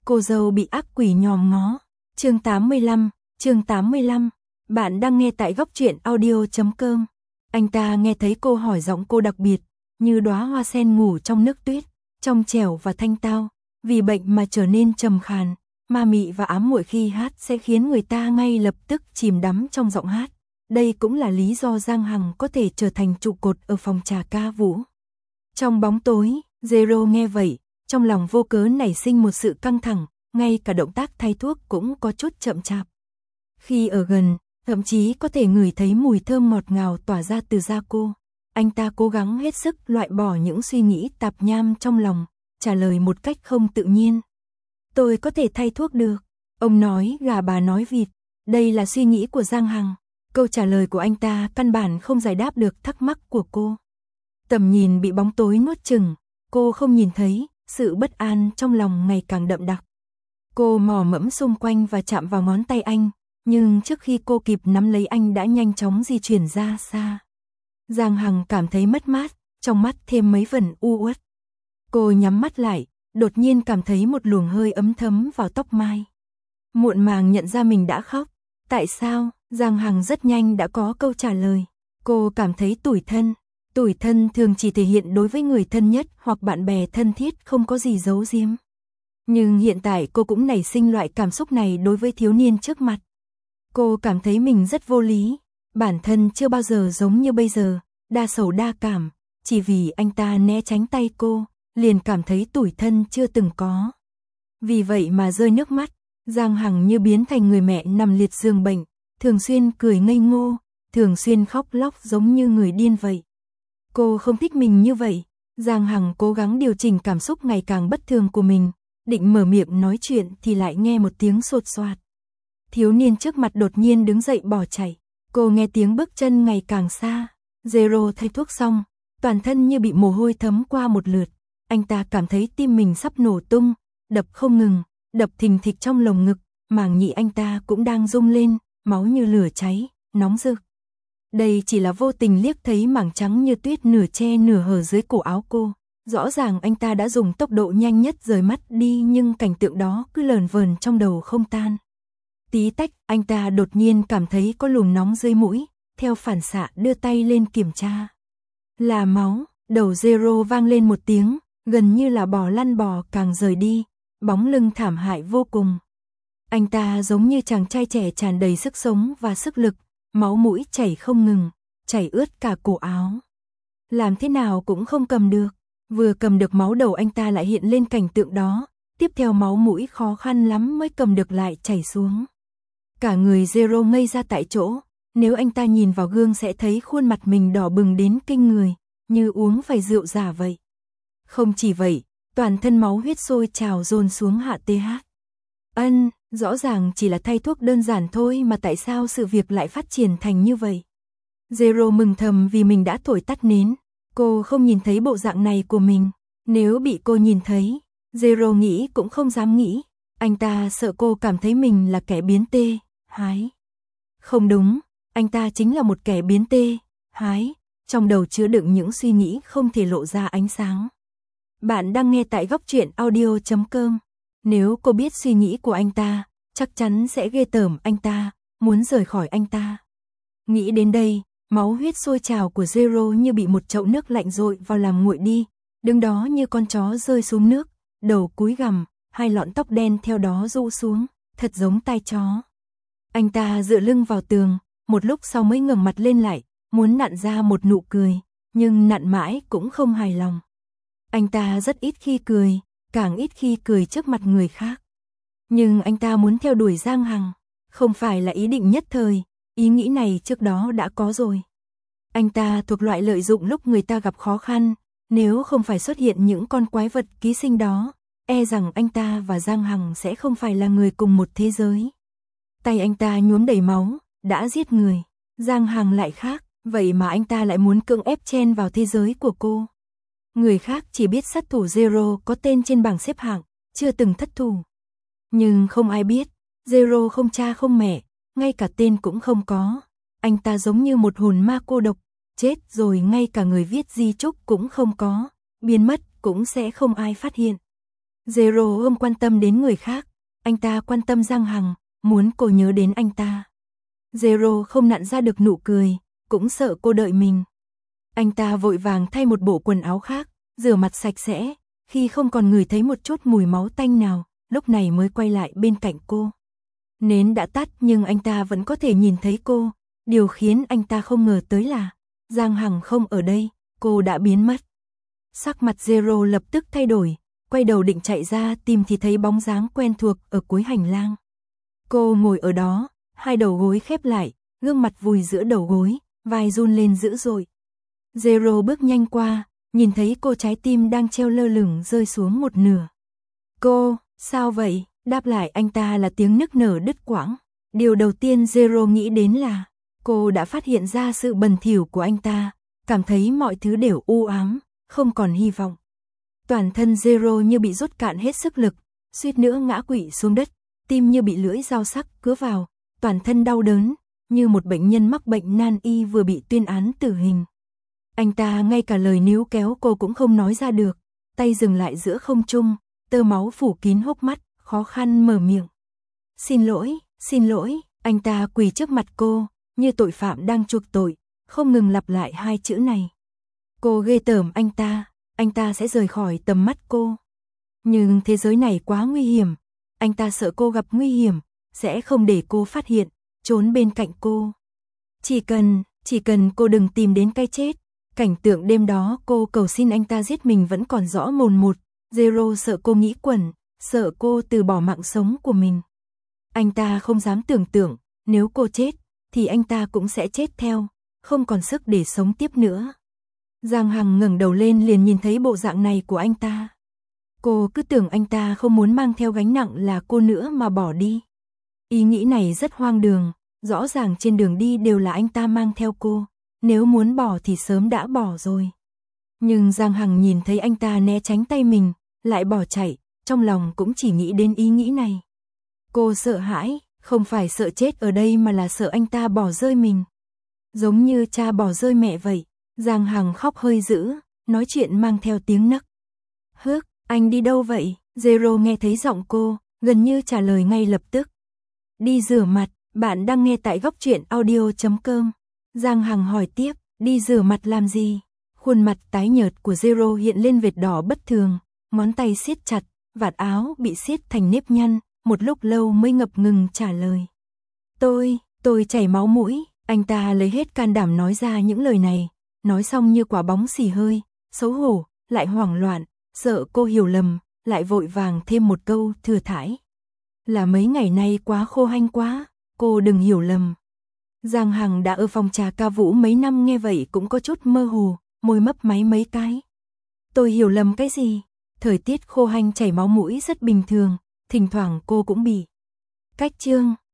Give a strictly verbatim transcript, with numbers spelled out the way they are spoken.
cô dâu bị ác quỷ nhòm ngó. Chương tám mươi lăm, chương tám mươi lăm. Bạn đang nghe tại góc truyện audio chấm com. Anh ta nghe thấy cô hỏi, giọng cô đặc biệt, như đóa hoa sen ngủ trong nước tuyết, trong trẻo và thanh tao, vì bệnh mà trở nên trầm khàn, ma mị và ám muội. Khi hát sẽ khiến người ta ngay lập tức chìm đắm trong giọng hát. Đây cũng là lý do Giang Hằng có thể trở thành trụ cột ở phòng trà ca vũ. Trong bóng tối, Zero nghe vậy, trong lòng vô cớ nảy sinh một sự căng thẳng, ngay cả động tác thay thuốc cũng có chút chậm chạp. Khi ở gần, thậm chí có thể ngửi thấy mùi thơm ngọt ngào tỏa ra từ da cô. Anh ta cố gắng hết sức loại bỏ những suy nghĩ tạp nham trong lòng, trả lời một cách không tự nhiên. Tôi có thể thay thuốc được. Ông nói gà bà nói vịt. Đây là suy nghĩ của Giang Hằng. Câu trả lời của anh ta căn bản không giải đáp được thắc mắc của cô. Tầm nhìn bị bóng tối nuốt chửng, cô không nhìn thấy, sự bất an trong lòng ngày càng đậm đặc. Cô mò mẫm xung quanh và chạm vào ngón tay anh, nhưng trước khi cô kịp nắm lấy anh đã nhanh chóng di chuyển ra xa. Giang Hằng cảm thấy mất mát, trong mắt thêm mấy phần u uất. Cô nhắm mắt lại, đột nhiên cảm thấy một luồng hơi ấm thấm vào tóc mai. Muộn màng nhận ra mình đã khóc. Tại sao? Giang Hằng rất nhanh đã có câu trả lời. Cô cảm thấy tủi thân. Tủi thân thường chỉ thể hiện đối với người thân nhất hoặc bạn bè thân thiết, không có gì giấu giếm. Nhưng hiện tại cô cũng nảy sinh loại cảm xúc này đối với thiếu niên trước mặt. Cô cảm thấy mình rất vô lý. Bản thân chưa bao giờ giống như bây giờ, đa sầu đa cảm. Chỉ vì anh ta né tránh tay cô, liền cảm thấy tủi thân chưa từng có. Vì vậy mà rơi nước mắt. Giang Hằng như biến thành người mẹ nằm liệt giường bệnh, thường xuyên cười ngây ngô, thường xuyên khóc lóc giống như người điên vậy. Cô không thích mình như vậy. Giang Hằng cố gắng điều chỉnh cảm xúc ngày càng bất thường của mình, định mở miệng nói chuyện thì lại nghe một tiếng sột soạt. Thiếu niên trước mặt đột nhiên đứng dậy bỏ chạy. Cô nghe tiếng bước chân ngày càng xa. Zero thay thuốc xong, toàn thân như bị mồ hôi thấm qua một lượt. Anh ta cảm thấy tim mình sắp nổ tung, đập không ngừng, đập thình thịch trong lồng ngực, màng nhĩ anh ta cũng đang rung lên, máu như lửa cháy, nóng rực. Đây chỉ là vô tình liếc thấy mảng trắng như tuyết nửa che nửa hở dưới cổ áo cô. Rõ ràng anh ta đã dùng tốc độ nhanh nhất rời mắt đi, nhưng cảnh tượng đó cứ lờn vờn trong đầu không tan. Tí tách, anh ta đột nhiên cảm thấy có luồng nóng dưới mũi, theo phản xạ đưa tay lên kiểm tra. Là máu. Đầu Zero vang lên một tiếng, gần như là bò lăn bò càng rời đi, bóng lưng thảm hại vô cùng. Anh ta giống như chàng trai trẻ tràn đầy sức sống và sức lực, máu mũi chảy không ngừng, chảy ướt cả cổ áo. Làm thế nào cũng không cầm được, vừa cầm được máu đầu anh ta lại hiện lên cảnh tượng đó, tiếp theo máu mũi khó khăn lắm mới cầm được lại chảy xuống. Cả người Zero ngây ra tại chỗ, nếu anh ta nhìn vào gương sẽ thấy khuôn mặt mình đỏ bừng đến kinh người, như uống phải rượu giả vậy. Không chỉ vậy, toàn thân máu huyết sôi trào dồn xuống hạ tê hát. Ân, rõ ràng chỉ là thay thuốc đơn giản thôi mà tại sao sự việc lại phát triển thành như vậy? Zero mừng thầm vì mình đã thổi tắt nến. Cô không nhìn thấy bộ dạng này của mình. Nếu bị cô nhìn thấy, Zero nghĩ cũng không dám nghĩ. Anh ta sợ cô cảm thấy mình là kẻ biến tê, hái. Không đúng, anh ta chính là một kẻ biến tê, hái. Trong đầu chứa đựng những suy nghĩ không thể lộ ra ánh sáng. Bạn đang nghe tại góc truyện audio chấm com. Nếu cô biết suy nghĩ của anh ta, chắc chắn sẽ ghê tởm anh ta, muốn rời khỏi anh ta. Nghĩ đến đây, máu huyết sôi trào của Zero như bị một chậu nước lạnh dội vào làm nguội đi, đứng đó như con chó rơi xuống nước, đầu cúi gằm, hai lọn tóc đen theo đó rũ xuống, thật giống tai chó. Anh ta dựa lưng vào tường, một lúc sau mới ngẩng mặt lên lại, muốn nặn ra một nụ cười, nhưng nặn mãi cũng không hài lòng. Anh ta rất ít khi cười, càng ít khi cười trước mặt người khác. Nhưng anh ta muốn theo đuổi Giang Hằng, không phải là ý định nhất thời, ý nghĩ này trước đó đã có rồi. Anh ta thuộc loại lợi dụng lúc người ta gặp khó khăn, nếu không phải xuất hiện những con quái vật ký sinh đó, e rằng anh ta và Giang Hằng sẽ không phải là người cùng một thế giới. Tay anh ta nhuốm đầy máu, đã giết người. Giang Hằng lại khác, vậy mà anh ta lại muốn cưỡng ép chen vào thế giới của cô. Người khác chỉ biết sát thủ Zero có tên trên bảng xếp hạng, chưa từng thất thủ. Nhưng không ai biết, Zero không cha không mẹ, ngay cả tên cũng không có. Anh ta giống như một hồn ma cô độc, chết rồi ngay cả người viết di chúc cũng không có, biến mất cũng sẽ không ai phát hiện. Zero không quan tâm đến người khác, anh ta quan tâm Giang Hằng, muốn cô nhớ đến anh ta. Zero không nặn ra được nụ cười, cũng sợ cô đợi mình. Anh ta vội vàng thay một bộ quần áo khác, rửa mặt sạch sẽ, khi không còn ngửi thấy một chút mùi máu tanh nào, lúc này mới quay lại bên cạnh cô. Nến đã tắt nhưng anh ta vẫn có thể nhìn thấy cô, điều khiến anh ta không ngờ tới là Giang Hằng không ở đây, cô đã biến mất. Sắc mặt Zero lập tức thay đổi, quay đầu định chạy ra tìm thì thấy bóng dáng quen thuộc ở cuối hành lang. Cô ngồi ở đó, hai đầu gối khép lại, gương mặt vùi giữa đầu gối, vai run lên dữ dội. Zero bước nhanh qua, nhìn thấy cô trái tim đang treo lơ lửng rơi xuống một nửa. Cô, sao vậy? Đáp lại anh ta là tiếng nức nở đứt quãng. Điều đầu tiên Zero nghĩ đến là cô đã phát hiện ra sự bẩn thỉu của anh ta, cảm thấy mọi thứ đều u ám, không còn hy vọng. Toàn thân Zero như bị rút cạn hết sức lực, suýt nữa ngã quỵ xuống đất, tim như bị lưỡi dao sắc cứa vào, toàn thân đau đớn, như một bệnh nhân mắc bệnh nan y vừa bị tuyên án tử hình. Anh ta ngay cả lời níu kéo cô cũng không nói ra được, tay dừng lại giữa không trung, tơ máu phủ kín hốc mắt, khó khăn mở miệng. Xin lỗi, xin lỗi, anh ta quỳ trước mặt cô, như tội phạm đang chuộc tội, không ngừng lặp lại hai chữ này. Cô ghê tởm anh ta, anh ta sẽ rời khỏi tầm mắt cô. Nhưng thế giới này quá nguy hiểm, anh ta sợ cô gặp nguy hiểm, sẽ không để cô phát hiện, trốn bên cạnh cô. Chỉ cần, chỉ cần cô đừng tìm đến cái chết. Cảnh tượng đêm đó cô cầu xin anh ta giết mình vẫn còn rõ mồn một. Zero sợ cô nghĩ quẩn, sợ cô từ bỏ mạng sống của mình. Anh ta không dám tưởng tượng, nếu cô chết, thì anh ta cũng sẽ chết theo, không còn sức để sống tiếp nữa. Giang Hằng ngẩng đầu lên liền nhìn thấy bộ dạng này của anh ta. Cô cứ tưởng anh ta không muốn mang theo gánh nặng là cô nữa mà bỏ đi. Ý nghĩ này rất hoang đường, rõ ràng trên đường đi đều là anh ta mang theo cô. Nếu muốn bỏ thì sớm đã bỏ rồi. Nhưng Giang Hằng nhìn thấy anh ta né tránh tay mình, lại bỏ chạy, trong lòng cũng chỉ nghĩ đến ý nghĩ này. Cô sợ hãi, không phải sợ chết ở đây mà là sợ anh ta bỏ rơi mình. Giống như cha bỏ rơi mẹ vậy. Giang Hằng khóc hơi dữ, nói chuyện mang theo tiếng nấc. Hước, anh đi đâu vậy? Zero nghe thấy giọng cô, gần như trả lời ngay lập tức. Đi rửa mặt, bạn đang nghe tại góc truyện audio chấm com. Giang Hằng hỏi tiếp, đi rửa mặt làm gì? Khuôn mặt tái nhợt của Zero hiện lên vệt đỏ bất thường, ngón tay siết chặt, vạt áo bị siết thành nếp nhăn, một lúc lâu mới ngập ngừng trả lời. Tôi, tôi chảy máu mũi, anh ta lấy hết can đảm nói ra những lời này, nói xong như quả bóng xì hơi, xấu hổ, lại hoảng loạn, sợ cô hiểu lầm, lại vội vàng thêm một câu thừa thãi. Là mấy ngày nay quá khô hanh quá, cô đừng hiểu lầm. Giang Hằng đã ở phòng trà ca vũ mấy năm nghe vậy cũng có chút mơ hồ, môi mấp máy mấy cái. Tôi hiểu lầm cái gì? Thời tiết khô hanh chảy máu mũi rất bình thường, thỉnh thoảng cô cũng bị. Cách chương